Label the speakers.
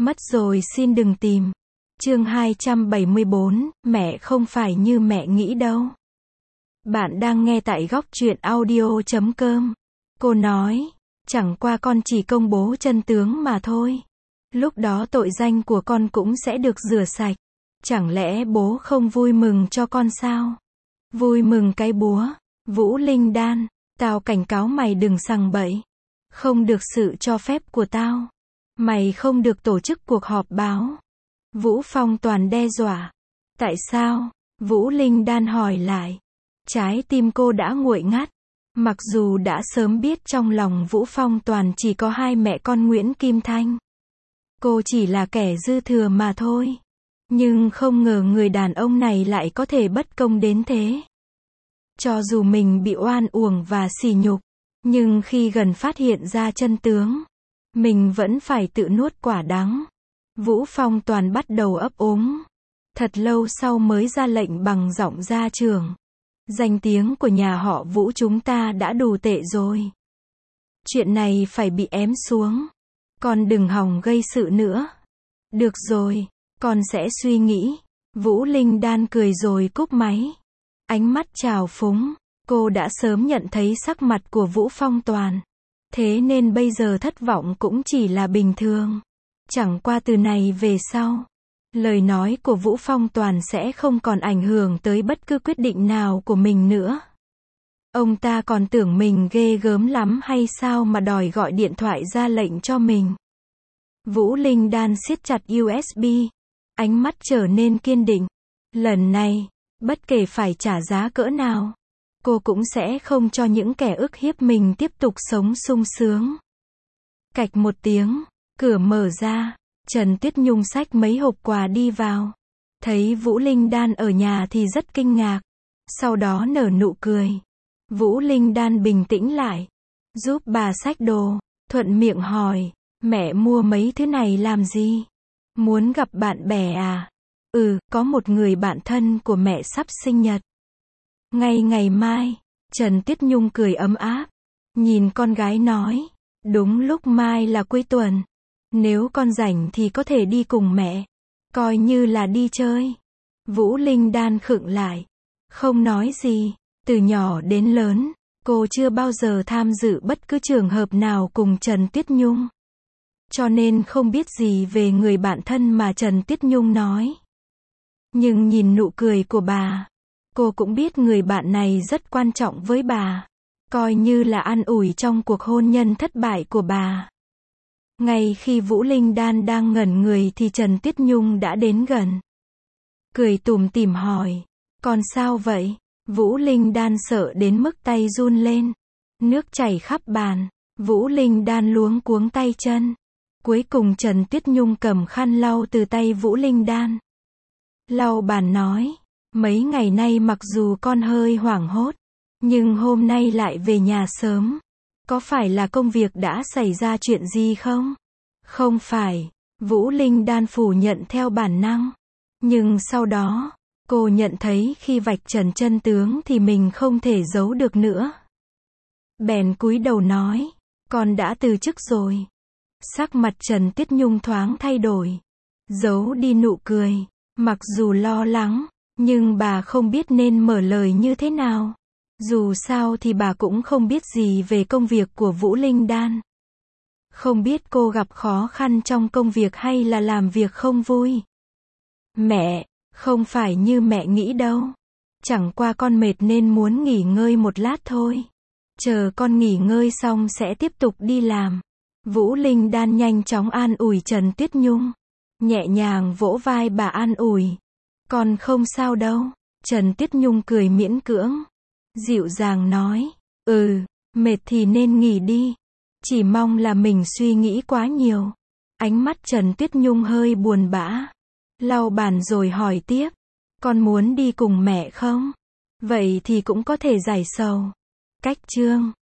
Speaker 1: Mất rồi xin đừng tìm. Chương 274, mẹ không phải như mẹ nghĩ đâu. Bạn đang nghe tại góc truyện audio.com. Cô nói, chẳng qua con chỉ công bố chân tướng mà thôi. Lúc đó tội danh của con cũng sẽ được rửa sạch. Chẳng lẽ bố không vui mừng cho con sao? Vui mừng cái búa. Vũ Linh Đan, tao cảnh cáo mày đừng sằng bậy. Không được sự cho phép của tao. Mày không được tổ chức cuộc họp báo. Vũ Phong Toàn đe dọa. Tại sao? Vũ Linh Đan hỏi lại. Trái tim cô đã nguội ngắt. Mặc dù đã sớm biết trong lòng Vũ Phong Toàn chỉ có hai mẹ con Nguyễn Kim Thanh. Cô chỉ là kẻ dư thừa mà thôi. Nhưng không ngờ người đàn ông này lại có thể bất công đến thế. Cho dù mình bị oan uổng và sỉ nhục, nhưng khi gần phát hiện ra chân tướng, mình vẫn phải tự nuốt quả đắng. Vũ Phong Toàn bắt đầu ấp úng. Thật lâu sau mới ra lệnh bằng giọng gia trưởng. Danh tiếng của nhà họ Vũ chúng ta đã đủ tệ rồi. Chuyện này phải bị ém xuống. Con đừng hòng gây sự nữa. Được rồi, con sẽ suy nghĩ. Vũ Linh Đan cười rồi cúp máy. Ánh mắt trào phúng. Cô đã sớm nhận thấy sắc mặt của Vũ Phong Toàn. Thế nên bây giờ thất vọng cũng chỉ là bình thường. Chẳng qua từ này về sau, lời nói của Vũ Phong Toàn sẽ không còn ảnh hưởng tới bất cứ quyết định nào của mình nữa. Ông ta còn tưởng mình ghê gớm lắm hay sao mà đòi gọi điện thoại ra lệnh cho mình. Vũ Linh Đan siết chặt USB. Ánh mắt trở nên kiên định. Lần này, bất kể phải trả giá cỡ nào, cô cũng sẽ không cho những kẻ ức hiếp mình tiếp tục sống sung sướng. Cạch một tiếng, cửa mở ra. Trần Tuyết Nhung xách mấy hộp quà đi vào. Thấy Vũ Linh Đan ở nhà thì rất kinh ngạc. Sau đó nở nụ cười. Vũ Linh Đan bình tĩnh lại. Giúp bà xách đồ. Thuận miệng hỏi. Mẹ mua mấy thứ này làm gì? Muốn gặp bạn bè à? Có một người bạn thân của mẹ sắp sinh nhật. Ngay ngày mai. Trần Tuyết Nhung cười ấm áp. Nhìn con gái nói. Đúng lúc mai là cuối tuần. Nếu con rảnh thì có thể đi cùng mẹ. Coi như là đi chơi. Vũ Linh Đan khựng lại. Không nói gì. Từ nhỏ đến lớn, cô chưa bao giờ tham dự bất cứ trường hợp nào cùng Trần Tuyết Nhung. Cho nên không biết gì về người bạn thân mà Trần Tuyết Nhung nói. Nhưng nhìn nụ cười của bà, cô cũng biết người bạn này rất quan trọng với bà. Coi như là an ủi trong cuộc hôn nhân thất bại của bà. Ngay khi Vũ Linh Đan đang ngẩn người thì Trần Tuyết Nhung đã đến gần. Cười tủm tỉm hỏi. Con sao vậy? Vũ Linh Đan sợ đến mức tay run lên. Nước chảy khắp bàn. Vũ Linh Đan luống cuống tay chân. Cuối cùng Trần Tuyết Nhung cầm khăn lau từ tay Vũ Linh Đan. Lau bàn nói. Mấy ngày nay mặc dù con hơi hoảng hốt, nhưng hôm nay lại về nhà sớm. Có phải là công việc đã xảy ra chuyện gì không? Không phải. Vũ Linh Đan phủ nhận theo bản năng. Nhưng sau đó, cô nhận thấy khi vạch trần chân tướng thì mình không thể giấu được nữa. Bèn cúi đầu nói. Con đã từ chức rồi. Sắc mặt Trần Tuyết Nhung thoáng thay đổi. Giấu đi nụ cười. Mặc dù lo lắng, nhưng bà không biết nên mở lời như thế nào. Dù sao thì bà cũng không biết gì về công việc của Vũ Linh Đan. Không biết cô gặp khó khăn trong công việc hay là làm việc không vui. Mẹ, không phải như mẹ nghĩ đâu. Chẳng qua con mệt nên muốn nghỉ ngơi một lát thôi. Chờ con nghỉ ngơi xong sẽ tiếp tục đi làm. Vũ Linh Đan nhanh chóng an ủi Trần Tuyết Nhung. Nhẹ nhàng vỗ vai bà an ủi. Con không sao đâu. Trần Tuyết Nhung cười miễn cưỡng. Dịu dàng nói. Mệt thì nên nghỉ đi. Chỉ mong là mình suy nghĩ quá nhiều. Ánh mắt Trần Tuyết Nhung hơi buồn bã. Lau bàn rồi hỏi tiếp. Con muốn đi cùng mẹ không? Vậy thì cũng có thể giải sầu. Cách chương